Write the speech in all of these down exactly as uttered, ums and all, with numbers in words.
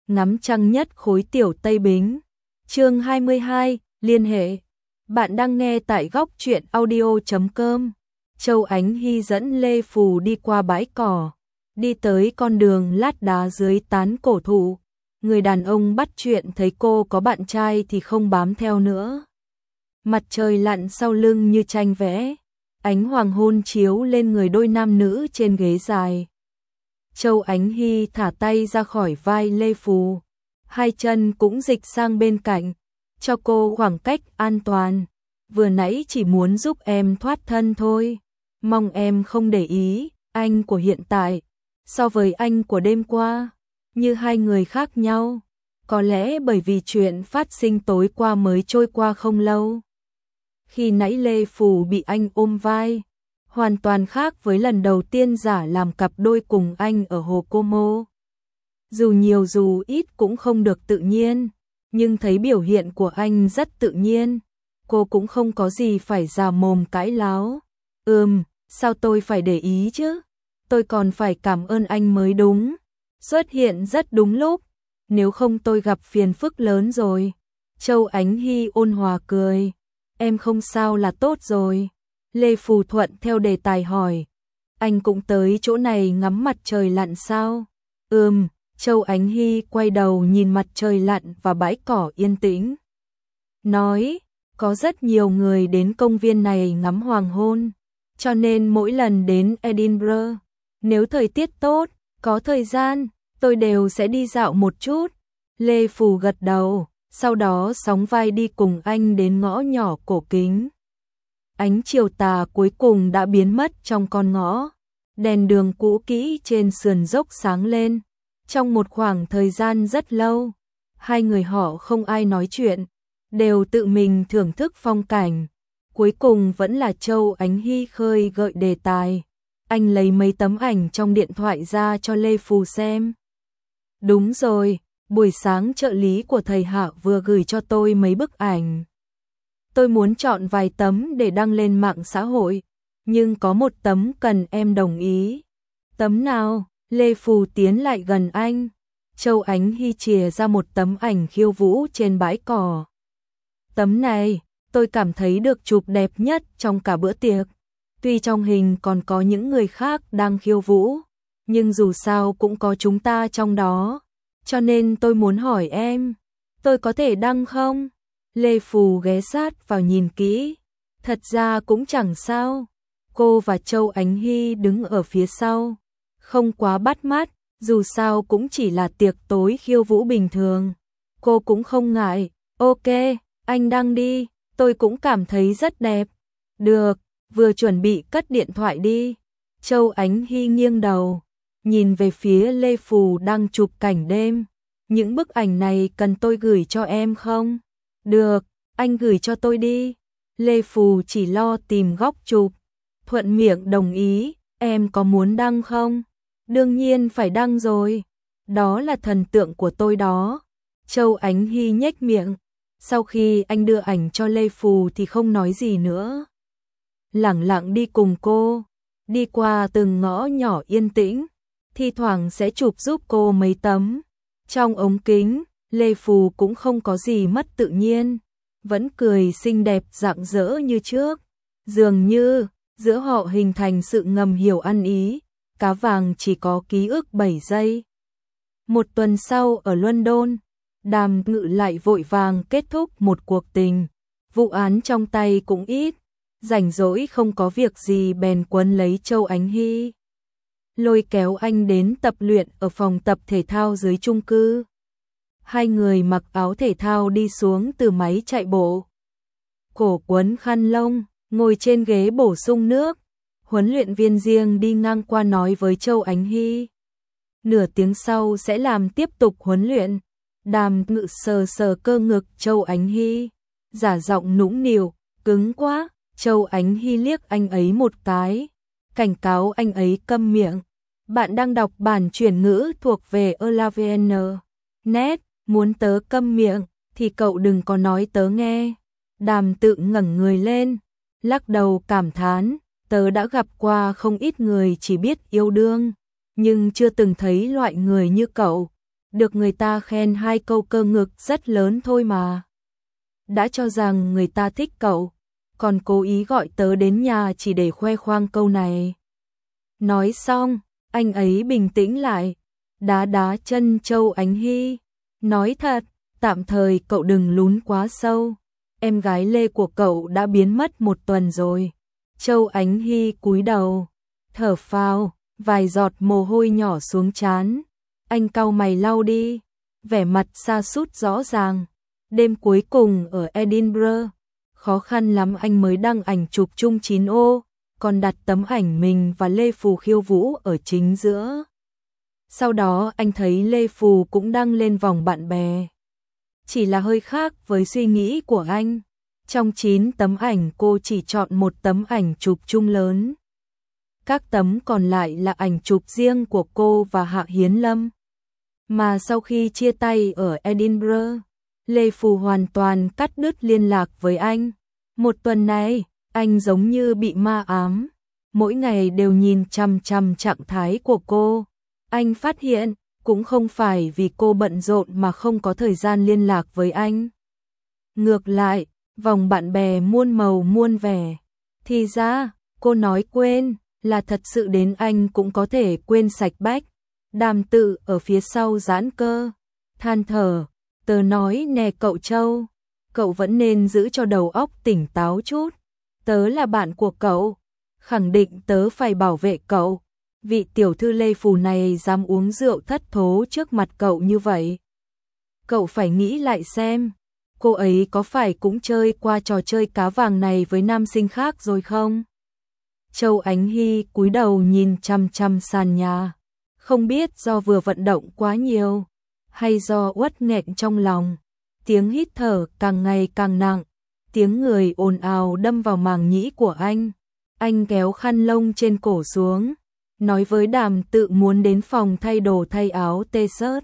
ngắm trăng nhất khối tiểu Tây Bính. Chương hai mươi hai, liên hệ. Bạn đang nghe tại góc truyện audio chấm com. Châu Ánh Hy dẫn Lê Phù đi qua bãi cỏ, đi tới con đường lát đá dưới tán cổ thụ. Người đàn ông bắt chuyện thấy cô có bạn trai thì không bám theo nữa. Mặt trời lặn sau lưng như tranh vẽ, ánh hoàng hôn chiếu lên người đôi nam nữ trên ghế dài. Châu Ánh Hy thả tay ra khỏi vai Lê Phù, hai chân cũng dịch sang bên cạnh, cho cô khoảng cách an toàn. Vừa nãy chỉ muốn giúp em thoát thân thôi, mong em không để ý, anh của hiện tại, so với anh của đêm qua, như hai người khác nhau. Có lẽ bởi vì chuyện phát sinh tối qua mới trôi qua không lâu. Khi nãy Lê Phù bị anh ôm vai, hoàn toàn khác với lần đầu tiên giả làm cặp đôi cùng anh ở Hồ Como. Dù nhiều dù ít cũng không được tự nhiên, nhưng thấy biểu hiện của anh rất tự nhiên, cô cũng không có gì phải già mồm cãi láo. Ừm, sao tôi phải để ý chứ? Tôi còn phải cảm ơn anh mới đúng. Xuất hiện rất đúng lúc, nếu không tôi gặp phiền phức lớn rồi. Châu Ánh Hy ôn hòa cười. Em không sao là tốt rồi. Lê Phù thuận theo đề tài hỏi. Anh cũng tới chỗ này ngắm mặt trời lặn sao? Ừm, Châu Ánh Hy quay đầu nhìn mặt trời lặn và bãi cỏ yên tĩnh. Nói, có rất nhiều người đến công viên này ngắm hoàng hôn, cho nên mỗi lần đến Edinburgh, nếu thời tiết tốt, có thời gian, tôi đều sẽ đi dạo một chút. Lê Phù gật đầu, sau đó sóng vai đi cùng anh đến ngõ nhỏ cổ kính. Ánh chiều tà cuối cùng đã biến mất trong con ngõ, đèn đường cũ kỹ trên sườn dốc sáng lên. Trong một khoảng thời gian rất lâu, hai người họ không ai nói chuyện, đều tự mình thưởng thức phong cảnh. Cuối cùng vẫn là Châu Ánh Hy khơi gợi đề tài. Anh lấy mấy tấm ảnh trong điện thoại ra cho Lê Phù xem. Đúng rồi, buổi sáng trợ lý của thầy Hạ vừa gửi cho tôi mấy bức ảnh. Tôi muốn chọn vài tấm để đăng lên mạng xã hội, nhưng có một tấm cần em đồng ý. Tấm nào? Lê Phù tiến lại gần anh. Châu Ánh Hy chìa ra một tấm ảnh khiêu vũ trên bãi cỏ. Tấm này, tôi cảm thấy được chụp đẹp nhất trong cả bữa tiệc. Tuy trong hình còn có những người khác đang khiêu vũ, nhưng dù sao cũng có chúng ta trong đó. Cho nên tôi muốn hỏi em, tôi có thể đăng không? Lê Phù ghé sát vào nhìn kỹ. Thật ra cũng chẳng sao. Cô và Châu Ánh Hy đứng ở phía sau, không quá bắt mắt, dù sao cũng chỉ là tiệc tối khiêu vũ bình thường. Cô cũng không ngại. Ok, anh đăng đi, tôi cũng cảm thấy rất đẹp. Được, vừa chuẩn bị cất điện thoại đi. Châu Ánh Hy nghiêng đầu, nhìn về phía Lê Phù đang chụp cảnh đêm. Những bức ảnh này cần tôi gửi cho em không? Được, anh gửi cho tôi đi. Lê Phù chỉ lo tìm góc chụp, thuận miệng đồng ý. Em có muốn đăng không? Đương nhiên phải đăng rồi. Đó là thần tượng của tôi đó. Châu Ánh Hy nhếch miệng. Sau khi anh đưa ảnh cho Lê Phù thì không nói gì nữa. Lẳng lặng đi cùng cô, đi qua từng ngõ nhỏ yên tĩnh, thi thoảng sẽ chụp giúp cô mấy tấm. Trong ống kính, Lê Phù cũng không có gì mất tự nhiên, vẫn cười xinh đẹp rạng rỡ như trước. Dường như, giữa họ hình thành sự ngầm hiểu ăn ý, cá vàng chỉ có ký ức bảy giây. Một tuần sau ở London, Đàm Ngự lại vội vàng kết thúc một cuộc tình, vụ án trong tay cũng ít, rảnh rỗi không có việc gì bèn quấn lấy Châu Ánh Hy, lôi kéo anh đến tập luyện ở phòng tập thể thao dưới chung cư. Hai người mặc áo thể thao đi xuống từ máy chạy bộ, cổ quấn khăn lông, ngồi trên ghế bổ sung nước. Huấn luyện viên riêng đi ngang qua nói với Châu Ánh Hy, nửa tiếng sau sẽ làm tiếp tục huấn luyện. Đàm Ngự sờ sờ cơ ngực Châu Ánh Hy, giả giọng nũng nịu, cứng quá. Châu Ánh Hy liếc anh ấy một cái, cảnh cáo anh ấy câm miệng. Bạn đang đọc bản chuyển ngữ thuộc về Elavn. Net, muốn tớ câm miệng thì cậu đừng có nói tớ nghe. Đàm Tự ngẩng người lên, lắc đầu cảm thán, tớ đã gặp qua không ít người chỉ biết yêu đương, nhưng chưa từng thấy loại người như cậu. được người ta khen hai câu cơ ngực rất lớn thôi mà. Đã cho rằng người ta thích cậu, còn cố ý gọi tớ đến nhà chỉ để khoe khoang câu này. Nói xong, anh ấy bình tĩnh lại, đá đá chân Châu Ánh Hy. Nói thật, tạm thời cậu đừng lún quá sâu. Em gái Lê của cậu đã biến mất một tuần rồi. Châu Ánh Hy cúi đầu, thở phào, vài giọt mồ hôi nhỏ xuống trán. Anh cau mày lau đi, vẻ mặt sa sút rõ ràng. Đêm cuối cùng ở Edinburgh, khó khăn lắm anh mới đăng ảnh chụp chung chín ô, còn đặt tấm ảnh mình và Lê Phù khiêu vũ ở chính giữa. Sau đó anh thấy Lê Phù cũng đăng lên vòng bạn bè. Chỉ là hơi khác với suy nghĩ của anh. Trong chín tấm ảnh cô chỉ chọn một tấm ảnh chụp chung lớn. Các tấm còn lại là ảnh chụp riêng của cô và Hạ Hiến Lâm. Mà sau khi chia tay ở Edinburgh, Lê Phù hoàn toàn cắt đứt liên lạc với anh. Một tuần này, anh giống như bị ma ám. Mỗi ngày đều nhìn chằm chằm trạng thái của cô. Anh phát hiện, cũng không phải vì cô bận rộn mà không có thời gian liên lạc với anh. Ngược lại, vòng bạn bè muôn màu muôn vẻ. Thì ra, cô nói quên, là thật sự đến anh cũng có thể quên sạch bách. Đàm Tự ở phía sau giãn cơ, than thở, tớ nói nè cậu Châu, cậu vẫn nên giữ cho đầu óc tỉnh táo chút. Tớ là bạn của cậu, khẳng định tớ phải bảo vệ cậu. Vị tiểu thư Lê Phù này dám uống rượu thất thố trước mặt cậu như vậy. Cậu phải nghĩ lại xem, cô ấy có phải cũng chơi qua trò chơi cá vàng này với nam sinh khác rồi không? Châu Ánh Hy cúi đầu nhìn chăm chăm sàn nhà, không biết do vừa vận động quá nhiều, hay do uất nghẹn trong lòng. Tiếng hít thở càng ngày càng nặng, tiếng người ồn ào đâm vào màng nhĩ của anh. Anh kéo khăn lông trên cổ xuống, nói với Đàm Tự muốn đến phòng thay đồ thay áo t-shirt.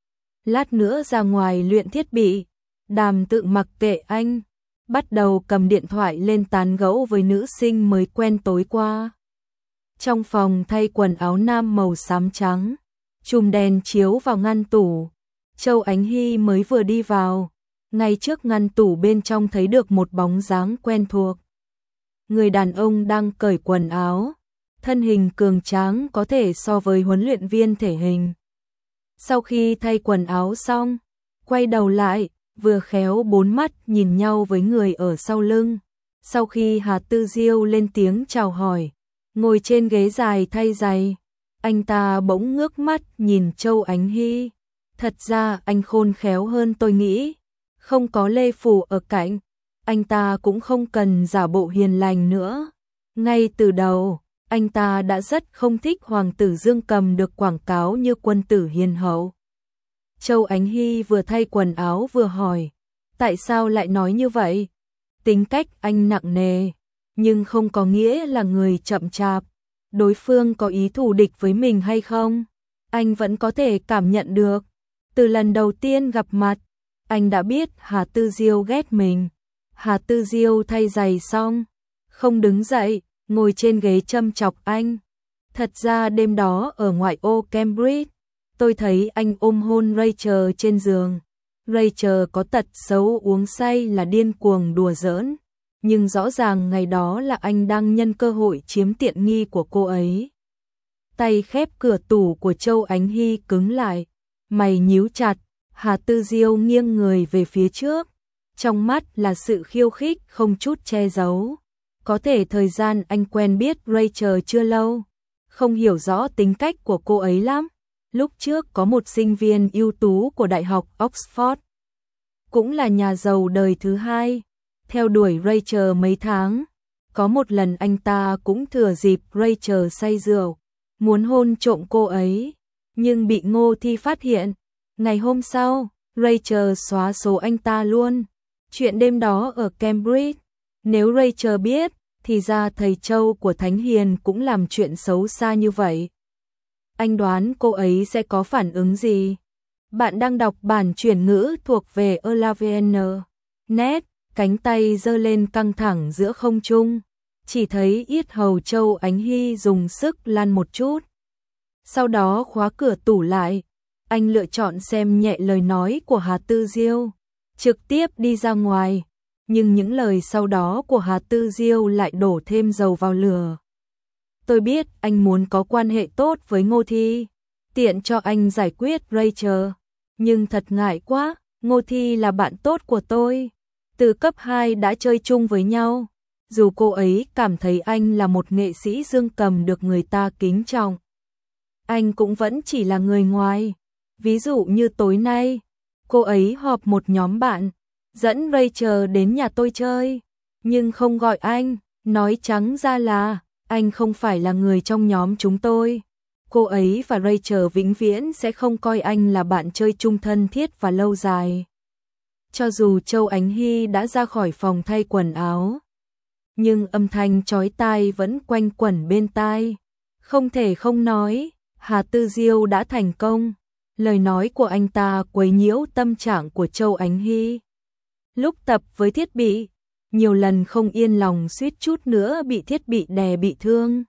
Lát nữa ra ngoài luyện thiết bị. Đàm Tự mặc kệ anh, bắt đầu cầm điện thoại lên tán gẫu với nữ sinh mới quen tối qua. Trong phòng thay quần áo nam màu xám trắng, chùm đèn chiếu vào ngăn tủ. Châu Ánh Hy mới vừa đi vào, ngay trước ngăn tủ bên trong thấy được một bóng dáng quen thuộc. Người đàn ông đang cởi quần áo, thân hình cường tráng có thể so với huấn luyện viên thể hình. Sau khi thay quần áo xong, quay đầu lại, vừa khéo bốn mắt nhìn nhau với người ở sau lưng. Sau khi Hà Tư Diêu lên tiếng chào hỏi, ngồi trên ghế dài thay giày, anh ta bỗng ngước mắt nhìn Châu Ánh Hy. Thật ra anh khôn khéo hơn tôi nghĩ, không có Lê Phù ở cạnh, anh ta cũng không cần giả bộ hiền lành nữa. Ngay từ đầu, anh ta đã rất không thích hoàng tử Dương Cầm được quảng cáo như quân tử hiền hậu. Châu Ánh Hy vừa thay quần áo vừa hỏi, tại sao lại nói như vậy? Tính cách anh nặng nề, nhưng không có nghĩa là người chậm chạp. Đối phương có ý thù địch với mình hay không? Anh vẫn có thể cảm nhận được. Từ lần đầu tiên gặp mặt, anh đã biết Hà Tư Diêu ghét mình. Hà Tư Diêu thay giày xong, không đứng dậy, ngồi trên ghế châm chọc anh. Thật ra đêm đó ở ngoại ô Cambridge, tôi thấy anh ôm hôn Rachel trên giường. Rachel có tật xấu uống say là điên cuồng đùa giỡn, nhưng rõ ràng ngày đó là anh đang nhân cơ hội chiếm tiện nghi của cô ấy. Tay khép cửa tủ của Châu Ánh Hy cứng lại, mày nhíu chặt. Hà Tư Diêu nghiêng người về phía trước, trong mắt là sự khiêu khích không chút che giấu. Có thể thời gian anh quen biết Rachel chưa lâu, không hiểu rõ tính cách của cô ấy lắm. Lúc trước có một sinh viên ưu tú của Đại học Oxford, cũng là nhà giàu đời thứ hai, theo đuổi Rachel mấy tháng. Có một lần anh ta cũng thừa dịp Rachel say rượu, muốn hôn trộm cô ấy, nhưng bị Ngô Thi phát hiện. Ngày hôm sau, Rachel xóa số anh ta luôn. Chuyện đêm đó ở Cambridge, nếu Rachel biết, thì ra thầy Châu của Thánh Hiền cũng làm chuyện xấu xa như vậy. Anh đoán cô ấy sẽ có phản ứng gì? Bạn đang đọc bản chuyển ngữ thuộc về Elavn. Net, cánh tay giơ lên căng thẳng giữa không trung, chỉ thấy yết hầu Châu Ánh Hy dùng sức lăn một chút. Sau đó khóa cửa tủ lại, anh lựa chọn xem nhẹ lời nói của Hà Tư Diêu, trực tiếp đi ra ngoài, nhưng những lời sau đó của Hà Tư Diêu lại đổ thêm dầu vào lửa. Tôi biết anh muốn có quan hệ tốt với Ngô Thi, tiện cho anh giải quyết Rachel, nhưng thật ngại quá, Ngô Thi là bạn tốt của tôi, từ cấp hai đã chơi chung với nhau. Dù cô ấy cảm thấy anh là một nghệ sĩ dương cầm được người ta kính trọng, anh cũng vẫn chỉ là người ngoài. Ví dụ như tối nay, cô ấy họp một nhóm bạn, dẫn Rachel đến nhà tôi chơi, nhưng không gọi anh, nói trắng ra là anh không phải là người trong nhóm chúng tôi. Cô ấy và Rachel vĩnh viễn sẽ không coi anh là bạn chơi chung thân thiết và lâu dài. Cho dù Châu Ánh Hy đã ra khỏi phòng thay quần áo, nhưng âm thanh chói tai vẫn quanh quẩn bên tai. Không thể không nói, Hà Tư Diêu đã thành công. Lời nói của anh ta quấy nhiễu tâm trạng của Châu Ánh Hy. Lúc tập với thiết bị, nhiều lần không yên lòng suýt chút nữa bị thiết bị đè bị thương.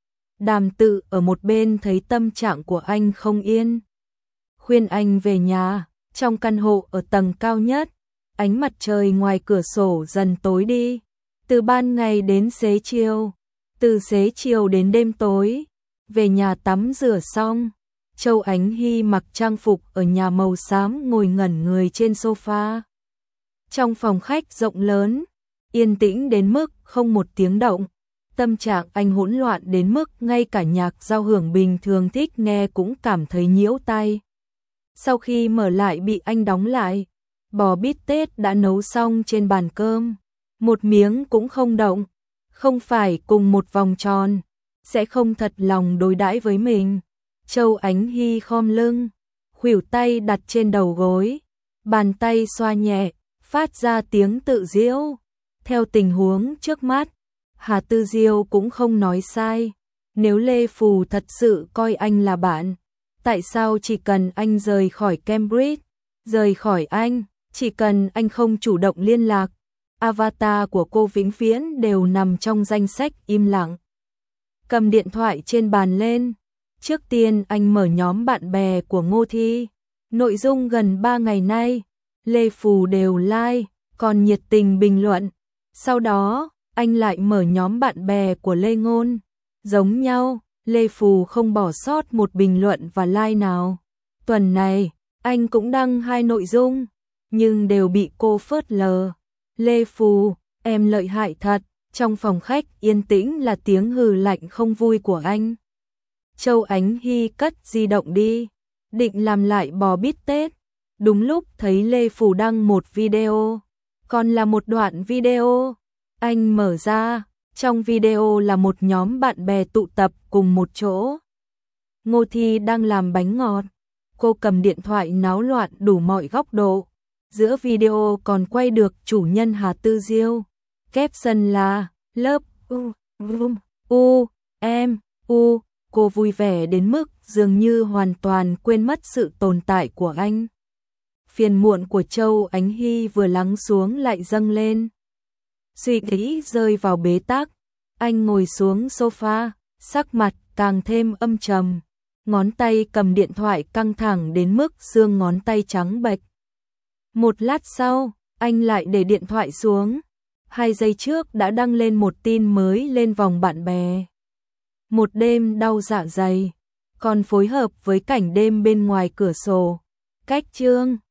Đàm Tự ở một bên thấy tâm trạng của anh không yên, khuyên anh về nhà. Trong căn hộ ở tầng cao nhất, ánh mặt trời ngoài cửa sổ dần tối đi, từ ban ngày đến xế chiều, từ xế chiều đến đêm tối. Về nhà tắm rửa xong, Châu Ánh Hy mặc trang phục ở nhà màu xám ngồi ngẩn người trên sofa. Trong phòng khách rộng lớn, yên tĩnh đến mức không một tiếng động. Tâm trạng anh hỗn loạn đến mức ngay cả nhạc giao hưởng bình thường thích nghe cũng cảm thấy nhiễu tai. Sau khi mở lại bị anh đóng lại, bò bít tết đã nấu xong trên bàn cơm, một miếng cũng không động. Không phải cùng một vòng tròn, sẽ không thật lòng đối đãi với mình. Châu Ánh Hy khom lưng, khuỷu tay đặt trên đầu gối, bàn tay xoa nhẹ, phát ra tiếng tự giễu. Theo tình huống trước mắt, Hà Tư Diêu cũng không nói sai. Nếu Lê Phù thật sự coi anh là bạn, tại sao chỉ cần anh rời khỏi Cambridge, rời khỏi anh, chỉ cần anh không chủ động liên lạc, avatar của cô vĩnh viễn đều nằm trong danh sách im lặng. Cầm điện thoại trên bàn lên, trước tiên anh mở nhóm bạn bè của Ngô Thi. Nội dung gần ba ngày nay, Lê Phù đều like, còn nhiệt tình bình luận. Sau đó, anh lại mở nhóm bạn bè của Lê Ngôn. Giống nhau, Lê Phù không bỏ sót một bình luận và like nào. Tuần này, anh cũng đăng hai nội dung, nhưng đều bị cô phớt lờ. Lê Phù, em lợi hại thật. Trong phòng khách yên tĩnh là tiếng hừ lạnh không vui của anh. Châu Ánh Hy cất di động đi, định làm lại bò bít tết. Đúng lúc thấy Lê Phù đăng một video, còn là một đoạn video. Anh mở ra, trong video là một nhóm bạn bè tụ tập cùng một chỗ. Ngô Thi đang làm bánh ngọt, cô cầm điện thoại náo loạn đủ mọi góc độ. Giữa video còn quay được chủ nhân Hà Tư Diêu. Caption là lớp u um, u em u. Cô vui vẻ đến mức dường như hoàn toàn quên mất sự tồn tại của anh. Phiền muộn của Châu Ánh Hy vừa lắng xuống lại dâng lên. Suy nghĩ rơi vào bế tắc, anh ngồi xuống sofa, sắc mặt càng thêm âm trầm, ngón tay cầm điện thoại căng thẳng đến mức xương ngón tay trắng bệch. Một lát sau, anh lại để điện thoại xuống. Hai giây trước đã đăng lên một tin mới lên vòng bạn bè. Một đêm đau dạ dày, còn phối hợp với cảnh đêm bên ngoài cửa sổ. Cách chương